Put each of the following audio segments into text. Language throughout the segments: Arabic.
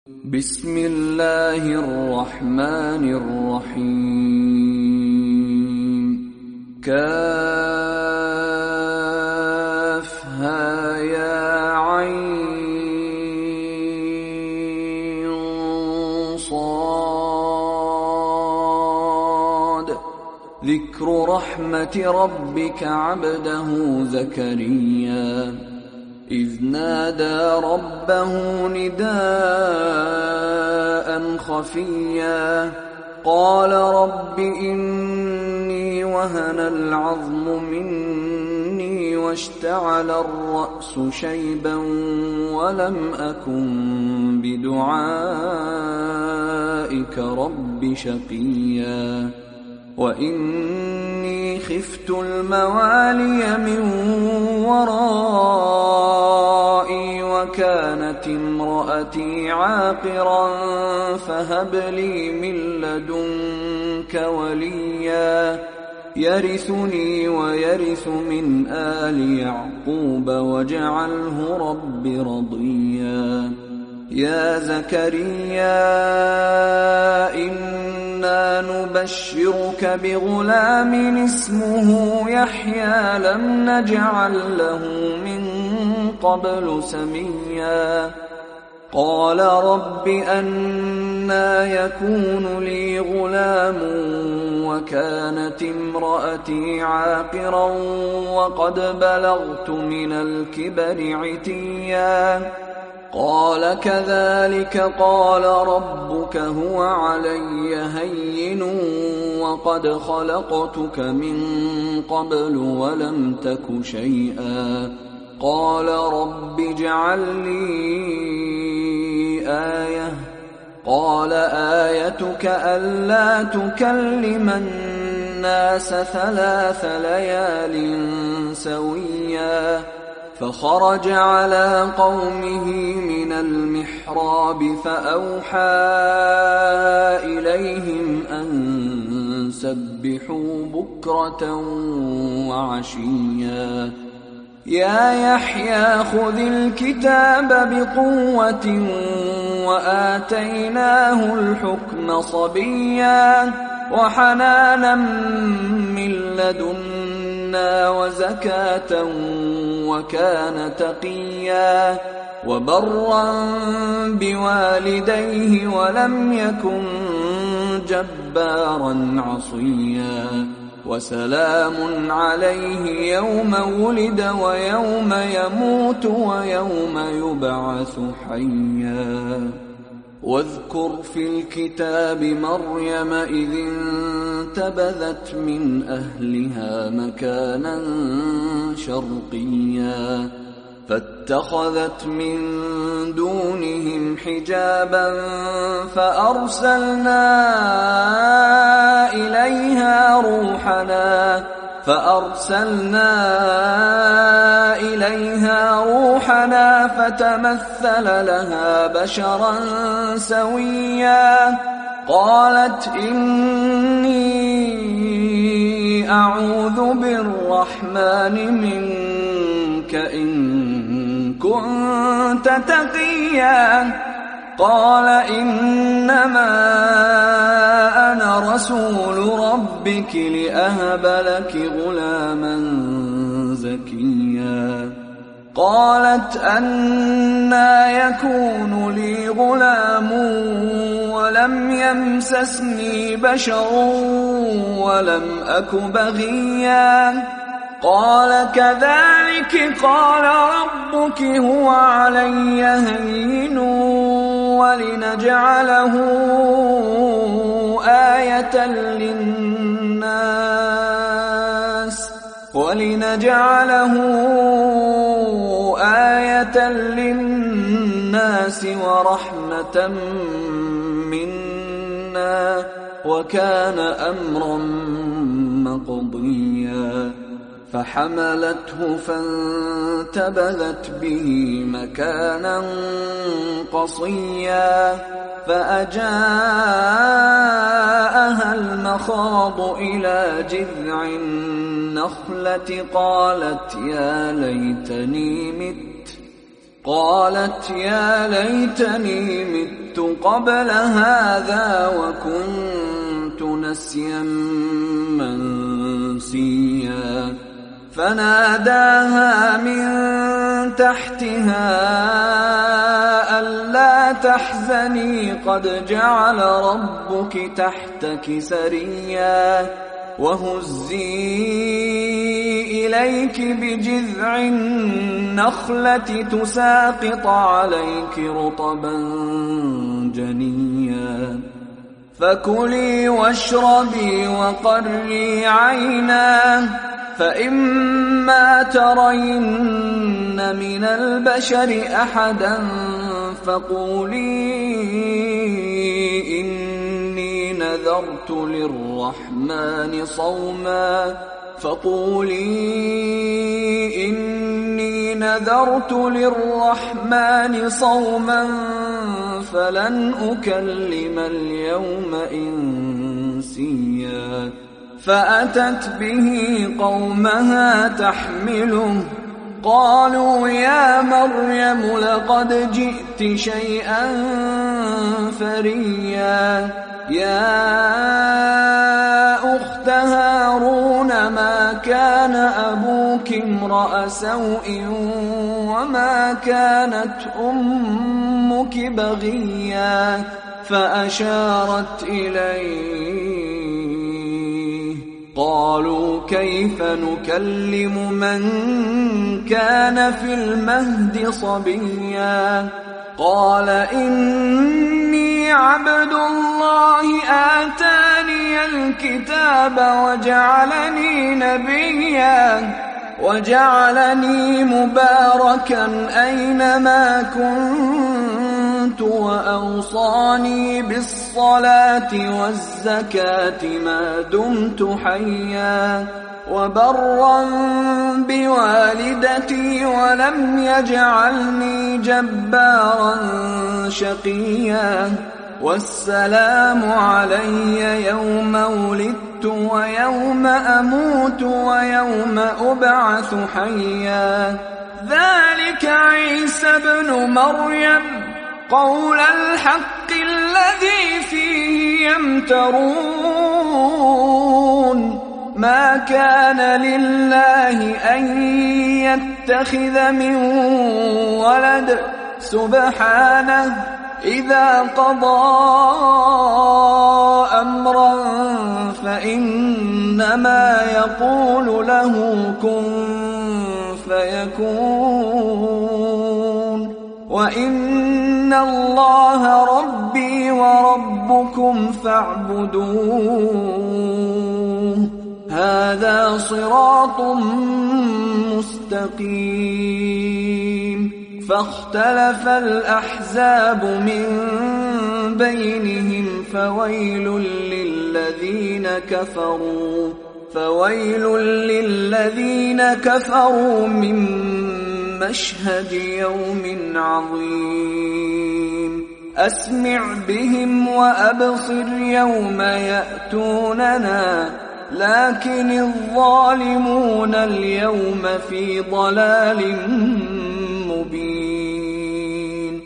بسم الله الرحمن الرحيم كافها يا عين صاد ذكر رحمة ربك عبده زكريا إذ نادى ربه نداء خفيا قال رب إني وهن العظم مني واشتعل الرأس شيبا ولم أكن بدعائك رب شقيا وإني خفت الموالي من ورائي وكانت امرأتي عاقرا فهب لي من لدنك وليا يرثني ويرث من آل يعقوب واجعله رب رضيا يا زكريا إنا نبشرك بغلام اسمه يحيى لم نجعل له من قبل سميا قال رب أنى يكون لي غلام وكانت امرأتي عاقرا وقد بلغت من الكبر عتيا قال كذلك قال ربك هو علي هين وقد خلقتك من قبل ولم تك شيئا قال رب اجعل لي آية قال آيتك ألا تكلم الناس 3 ليال سويا فخرج على قومه من المحراب فأوحى إليهم أن سبحوا بكرة وعشيا يا يحيى خذ الكتاب بقوة وآتيناه الحكم صبيا وحنانا من لدنا وزكاة وكان تقيا وبرا بوالديه ولم يكن جبارا عصيا وسلام عليه يوم ولد ويوم يموت ويوم يبعث حيا واذكر في الكتاب مريم إذ انتبذت من أهلها مكانا شرقيا فاتخذت من دونهم حجابا فأرسلنا إليها روحنا فتمثل لها بشرا سويا قالت إني أعوذ بالرحمن منك إن كنت تقيا قال إنما أنا رسول ربك لأهب لك غلاما زكيا قالت أنى يكون لي غلام ولم يمسسني بشر ولم أك بغيا قال كذلك قال ربك هو علي هين ولنجعله آية للناس ورحمة منا وكان أمرا مقضيا فحملته فانتبذت به مكانا قصيا فأجاءها المخاض إلى جذع النخلة قالت يا ليتني مت قالت يا ليتني مت قبل هذا وكنت نسيا منسيا فناداها من تحتها ألا تحزني قد جعل ربك تحتك سريا وهزي إليك بجذع النخلة تساقط عليك رطبا جنيا فكلي واشربي وقري عينا فإما ترين من البشر أحدا فقولي إني نذرت للرحمن صوما فلن أكلم اليوم إنسيا فأتت به قومها تحمله قالوا يا مريم لقد جئت شيئا فريا يا أخت هارون ما كان أبوك امرأ سوء وما كانت أمك بغيا فأشارت إليه قالوا كيف نكلم من كان في المهد صبيا قال إني عبد الله آتاني الكتاب وجعلني نبيا وجعلني مباركا أينما كنت وأوصاني بالصلاة والزكاة ما دمت حيا وبرا بوالدتي ولم يجعلني جبارا شقيا والسلام علي يوم ولدت ويوم أموت ويوم أبعث حيا ذلك عيسى ابن مريم قول الحق الذي فيه يمترون ما كان لله أن يتخذ من ولد سبحانه إذا قضى أمرا فإنما يقول له كن فيكون وإن الله ربي وربكم فاعبدوه هذا صراط مستقيم فاختلف الأحزاب من بينهم فويل للذين كفروا من مشهد يوم عظيم أسمع بهم وأبصر يوم يأتوننا لكن الظالمون اليوم في ضلال مبين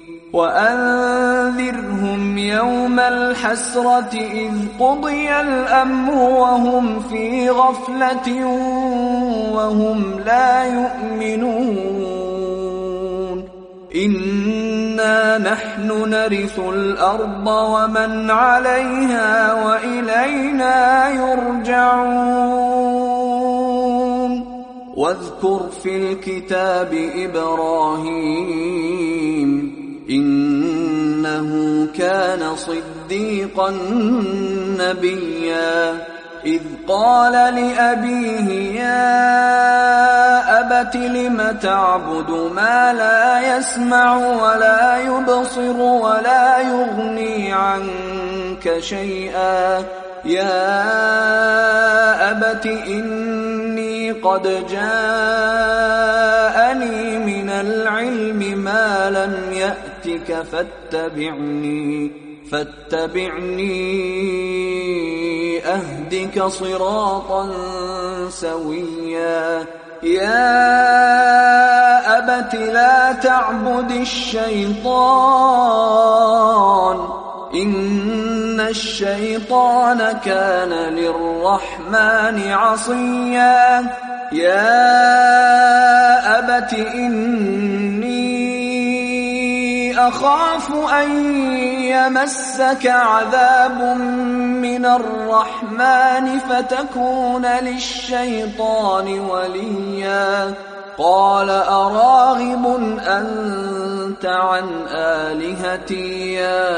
وأنذرهم يوم الحسرة إذ قضي الأمر وهم في غفلة وهم لا يؤمنون إنا نحن نرث الأرض ومن عليها وإلينا يرجعون واذكر في الكتاب إبراهيم إنه كان صديقا نبيا إذ قال لأبيه يا أبت لم تعبد ما لا يسمع ولا يبصر ولا يغني عنك شيئا يا أبت إني قد جاءني من العلم ما لم يأتك فاتبعني أهدك صراطا سويا يا أبت لا تعبد الشيطان إن الشيطان كان للرحمن عصيا يا أبت إني أخاف أن يمسك عذاب من الرحمن فتكون للشيطان وليا قال أراغب أنت عن آلهتي يا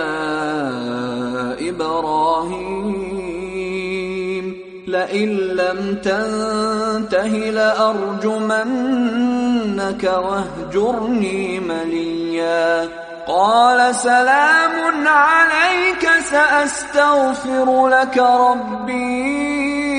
إبراهيم لئن لم تنته لأرجمنك واهجرني مليا قال سلام عليك سأستغفر لك ربي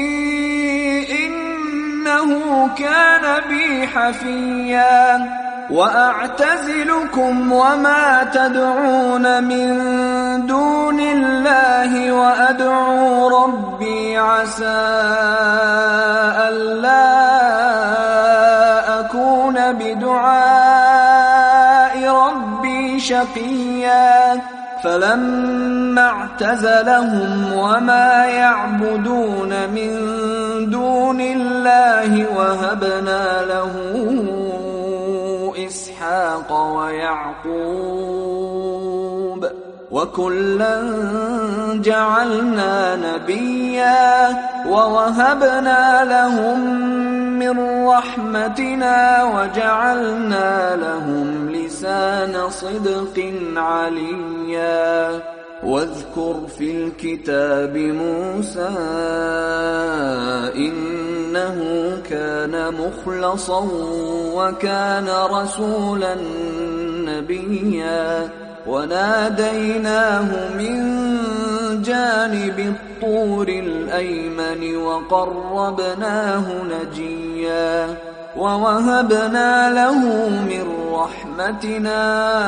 إنه كان بي حفيا وأعتزلكم وما تدعون من دون الله وأدعو ربي عسى ألا أكون بدعاء ربي شقيا فلما اعتزلهم وما يعبدون من دون الله وهبنا له إسحاق ويعقوب وكلا جعلنا نبيا ووهبنا لهم من رحمتنا وجعلنا لهم لسان صدق عليا واذكر في الكتاب موسى إنه كان مخلصا وكان رسولا نبيا وناديناه من جانب الطور الأيمن وقربناه نجيا ووهبنا له من رحمتنا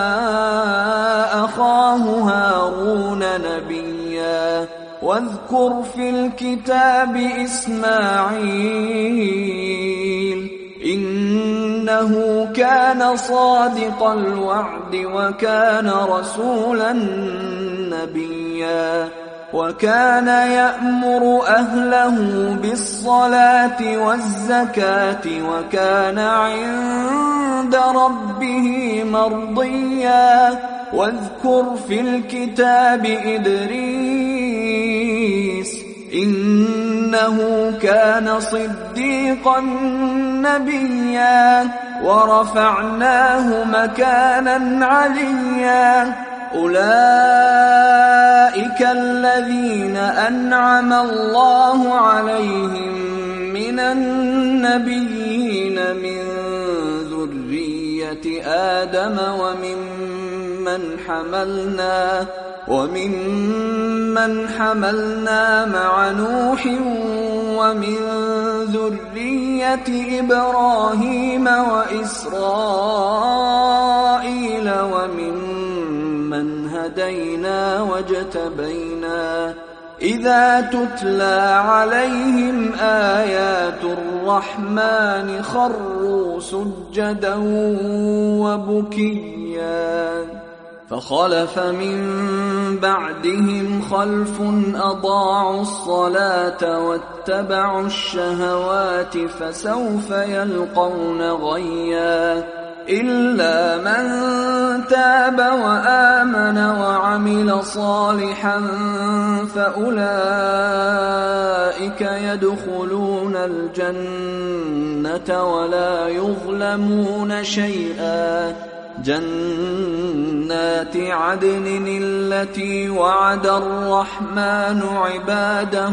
أخاه هارون نبيا واذكر في الكتاب إسماعيل إنه كان صادق الوعد وكان رسولا نبيا وكان يأمر أهله بالصلاة والزكاة وكان عند ربه مرضيا واذكر في الكتاب إدريس إنه كان صديقا نبيا ورفعناه مكانا عليا أولئك الذين أنعم الله عليهم من النبيين من ذرية آدم وممن حملنا مع نوح ومن ذرية إبراهيم وإسرائيل وممن هدينا واجتبينا إذا تتلى عليهم آيات الرحمن خروا سجدا وبكيا فخلف من بعدهم خلف أضاعوا الصلاة واتبعوا الشهوات فسوف يلقون غيا إلا من تاب وآمن وعمل صالحا فأولئك يدخلون الجنة ولا يظلمون شيئا جنات عدن التي وعد الرحمن عباده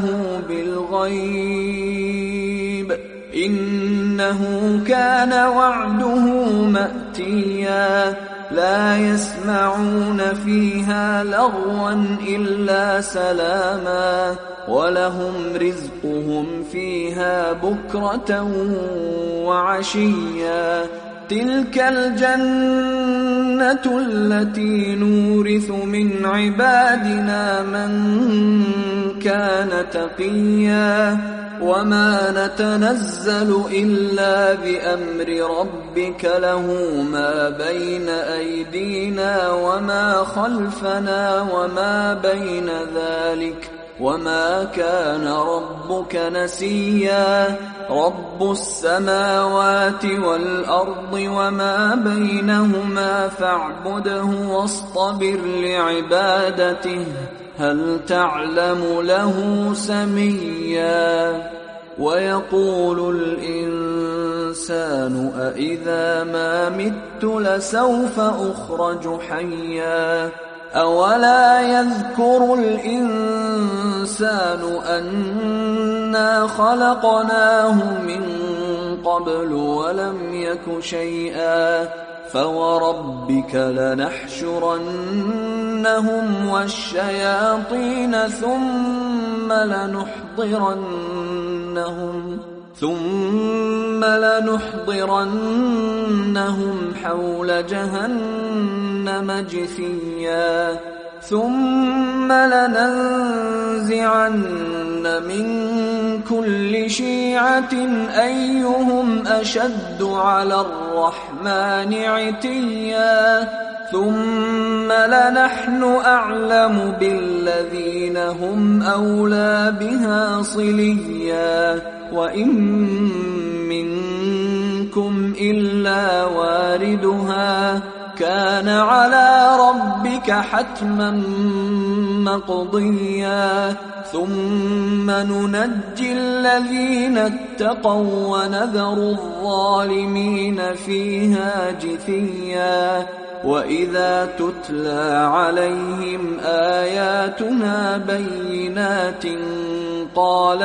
بالغيب إنه كان وعده مأتيا لا يسمعون فيها لغوا إلا سلاما ولهم رزقهم فيها بكرة وعشيا تلك الجنة التي نورث من عبادنا من كان تقيا وما نتنزل إلا بأمر ربك له ما بين أيدينا وما خلفنا وما بين ذلك وما كان ربك نسيا رب السماوات والأرض وما بينهما فاعبده واصطبر لعبادته هل تعلم له سميا ويقول الإنسان أإذا ما مت لسوف أخرج حيا أولا يذكر الإنسان أنا خلقناه من قبل ولم يك شيئا فوربك لنحشرنهم والشياطين ثم لنحضرنهم حول جهنم جثيا ثم لننزعن من كل شيعة أيهم أشد على الرحمن عتيا ثم لنحن أعلم بالذين هم أولى بها صليا وإن منكم إلا واردها كان على ربك حتما مقضيا ثم ننجي الذين اتقوا ونذر الظالمين فيها جثيا وإذا تتلى عليهم آياتنا بينات قال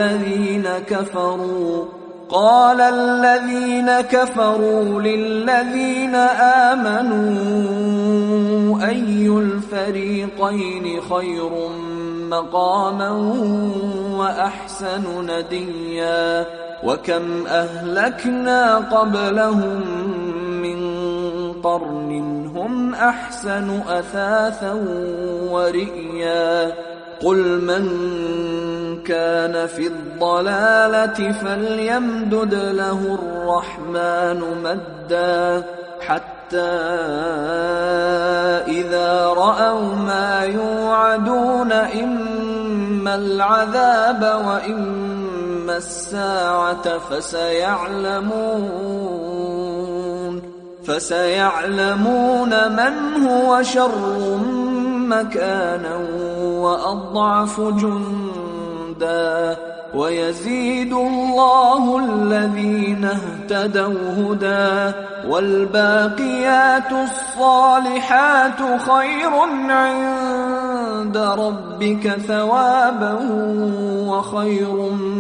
الذين كفروا للذين آمنوا أي الفريقين خير مقاما وأحسن نديا وكم أهلكنا قبلهم من قرن هم أحسن أثاثا ورئيا قل من كان في الضلالة فليمدد له الرحمن مدا حتى إذا رأوا ما يوعدون إما العذاب وإما الساعة فسيعلمون من هو شر مكانا وأضعف جندا ويزيد الله الذين اهتدوا هدى والباقيات الصالحات خير عند ربك ثوابا وخير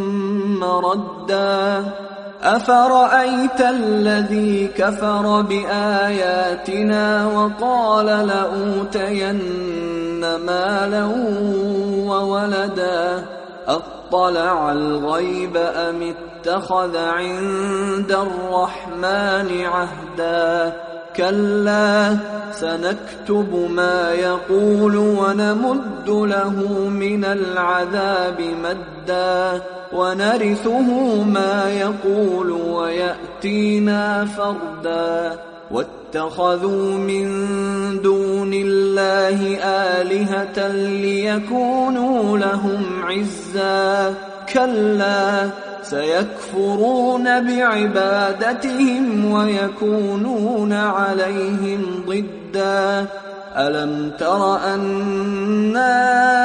مردا أفرأيت الذي كفر بآياتنا وقال لأوتين مالا وولدا أطلع الغيب أم اتخذ عند الرحمن عهدا كلا سنكتب ما يقول ونمد له من العذاب مدا ونرثه ما يقول ويأتينا فردا واتخذوا من دون الله آلهة ليكونوا لهم عزا كلا سيكفرون بعبادتهم ويكونون عليهم ضدا ألم تر أنا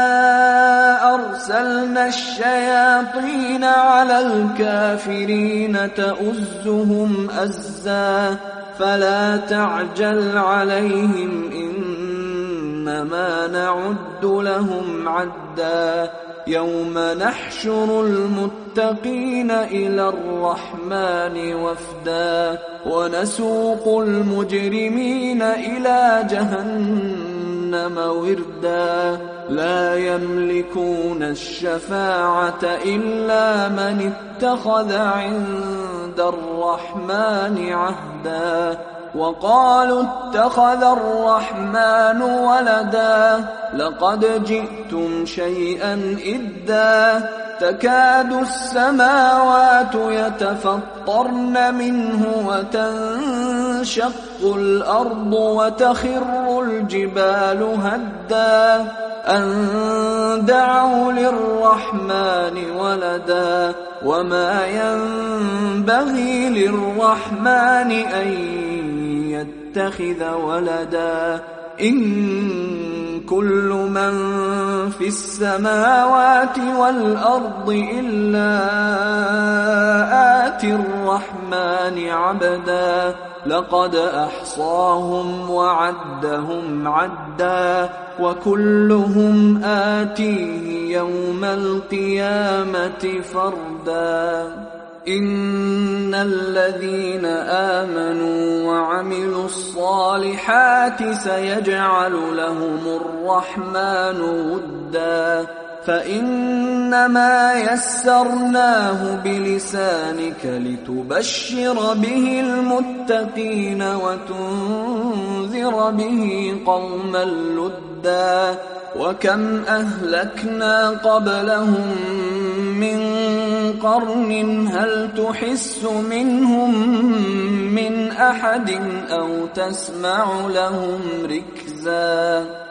أرسلنا الشياطين على الكافرين تؤزهم أزا فلا تعجل عليهم إنما نعد لهم عدا يوم نحشر المتقين إلى الرحمن وفدا ونسوق المجرمين إلى جهنم وردا لا يملكون الشفاعة إلا من اتخذ عند الرحمن عهدا وقالوا اتخذ الرحمن ولدا لقد جئتم شيئا إدا تكاد السماوات يتفطرن منه وتنشق الأرض وتخر الجبال هدا أن دعوا للرحمن ولدا وما ينبغي للرحمن أن يتخذ ولدا إن كل من في السماوات والأرض إلا آتي الرحمن عبدا لقد أحصاهم وعدهم عدا وكلهم آتيه يوم القيامة فردا إن الذين آمنوا وعملوا الصالحات سيجعل لهم الرحمن ودا فإنما يسرناه بلسانك لتبشر به المتقين وتنذر به قوما لدا وكم أهلكنا قبلهم من قرن هل تحس منهم من أحد أو تسمع لهم ركزا